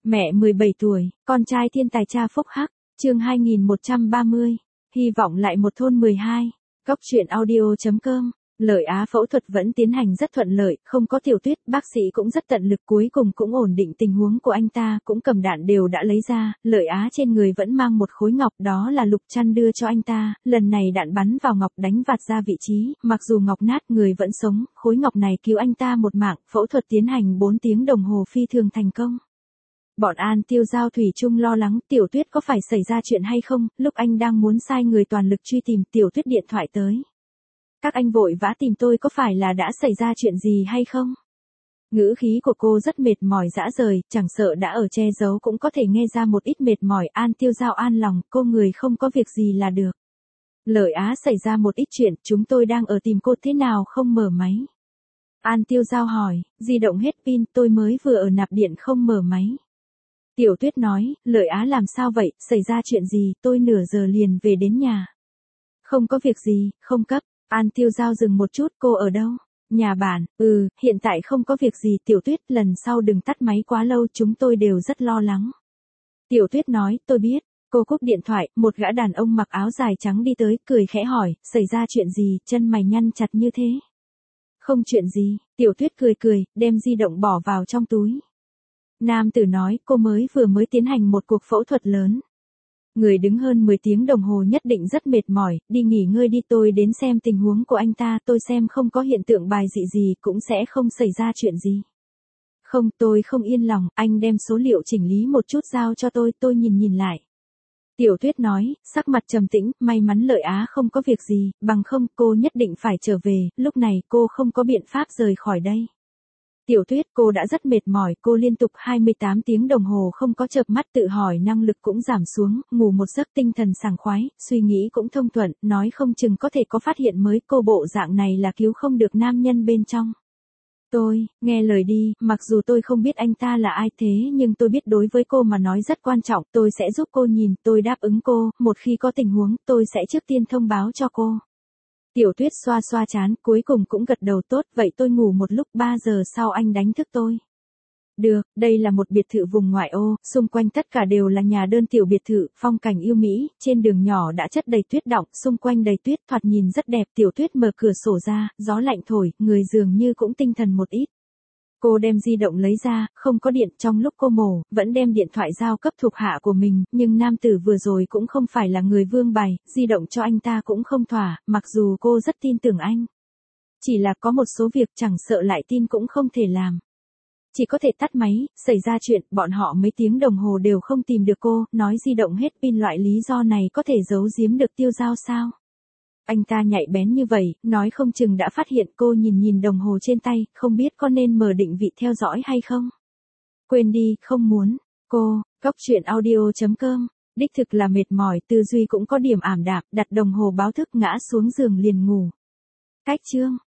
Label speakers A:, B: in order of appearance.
A: Mẹ 17 tuổi, con trai thiên tài cha phúc hắc, chương 2130, hy vọng lại một thôn 12, góc truyện audio.com. Lợi Á phẫu thuật vẫn tiến hành rất thuận lợi, không có Tiểu Tuyết, bác sĩ cũng rất tận lực, cuối cùng cũng ổn định tình huống của anh ta, cũng cầm đạn đều đã lấy ra, Lợi Á trên người vẫn mang một khối ngọc, đó là Lục Trăn đưa cho anh ta, lần này đạn bắn vào ngọc đánh vạt ra vị trí, mặc dù ngọc nát người vẫn sống, khối ngọc này cứu anh ta một mạng, phẫu thuật tiến hành 4 tiếng đồng hồ phi thường thành công. Bọn An Tiêu Giao thủy chung lo lắng Tiểu Tuyết có phải xảy ra chuyện hay không, lúc anh đang muốn sai người toàn lực truy tìm, Tiểu Tuyết điện thoại tới. Các anh vội vã tìm tôi, có phải là đã xảy ra chuyện gì hay không? Ngữ khí của cô rất mệt mỏi rã rời, chẳng sợ đã ở che giấu cũng có thể nghe ra một ít mệt mỏi. An Tiêu Giao an lòng, cô người không có việc gì là được. Lợi Á xảy ra một ít chuyện, chúng tôi đang ở tìm cô, thế nào không mở máy? An Tiêu Giao hỏi, di động hết pin, tôi mới vừa ở nạp điện không mở máy. Tiểu Tuyết nói, Lợi Á làm sao vậy, xảy ra chuyện gì, tôi nửa giờ liền về đến nhà. Không có việc gì, không cấp. An Tiêu Giao dừng một chút, cô ở đâu? Nhà bạn, hiện tại không có việc gì. Tiểu Tuyết, lần sau đừng tắt máy quá lâu, chúng tôi đều rất lo lắng. Tiểu Tuyết nói, tôi biết. Cô cúp điện thoại, một gã đàn ông mặc áo dài trắng đi tới, cười khẽ hỏi, xảy ra chuyện gì, chân mày nhăn chặt như thế? Không chuyện gì, Tiểu Tuyết cười, đem di động bỏ vào trong túi. Nam tử nói, cô mới tiến hành một cuộc phẫu thuật lớn. Người đứng hơn 10 tiếng đồng hồ nhất định rất mệt mỏi, đi nghỉ ngơi đi, tôi đến xem tình huống của anh ta, tôi xem không có hiện tượng bài dị gì cũng sẽ không xảy ra chuyện gì. Không, tôi không yên lòng, anh đem số liệu chỉnh lý một chút giao cho tôi nhìn lại. Tiểu Tuyết nói, sắc mặt trầm tĩnh, may mắn Lợi Á không có việc gì, bằng không cô nhất định phải trở về, lúc này cô không có biện pháp rời khỏi đây. Tiểu Tuyết, cô đã rất mệt mỏi, cô liên tục 28 tiếng đồng hồ không có chợp mắt, tự hỏi năng lực cũng giảm xuống, ngủ một giấc tinh thần sảng khoái, suy nghĩ cũng thông thuận, nói không chừng có thể có phát hiện mới, cô bộ dạng này là cứu không được nam nhân bên trong. Tôi, nghe lời đi, mặc dù tôi không biết anh ta là ai thế nhưng tôi biết đối với cô mà nói rất quan trọng, tôi sẽ giúp cô nhìn, tôi đáp ứng cô, một khi có tình huống, tôi sẽ trước tiên thông báo cho cô. Tiểu Tuyết xoa xoa trán, cuối cùng cũng gật đầu, tốt, vậy tôi ngủ một lúc, 3 giờ sau anh đánh thức tôi. Được, đây là một biệt thự vùng ngoại ô, xung quanh tất cả đều là nhà đơn tiểu biệt thự, phong cảnh yêu mỹ, trên đường nhỏ đã chất đầy tuyết đọng, xung quanh đầy tuyết, thoạt nhìn rất đẹp. Tiểu Tuyết mở cửa sổ ra, gió lạnh thổi, người dường như cũng tinh thần một ít. Cô đem di động lấy ra, không có điện, trong lúc cô mổ, vẫn đem điện thoại giao cấp thuộc hạ của mình, nhưng nam tử vừa rồi cũng không phải là người vương bày, di động cho anh ta cũng không thỏa, mặc dù cô rất tin tưởng anh. Chỉ là có một số việc chẳng sợ lại tin cũng không thể làm. Chỉ có thể tắt máy, xảy ra chuyện, bọn họ mấy tiếng đồng hồ đều không tìm được cô, nói di động hết pin, loại lý do này có thể giấu giếm được Tiêu Giao sao? Anh ta nhạy bén như vậy, nói không chừng đã phát hiện. Cô nhìn đồng hồ trên tay, không biết có nên mở định vị theo dõi hay không? Quên đi, không muốn. Cô, góc truyện audio.com, đích thực là mệt mỏi, tư duy cũng có điểm ảm đạm, đặt đồng hồ báo thức ngã xuống giường liền ngủ. Cách chương.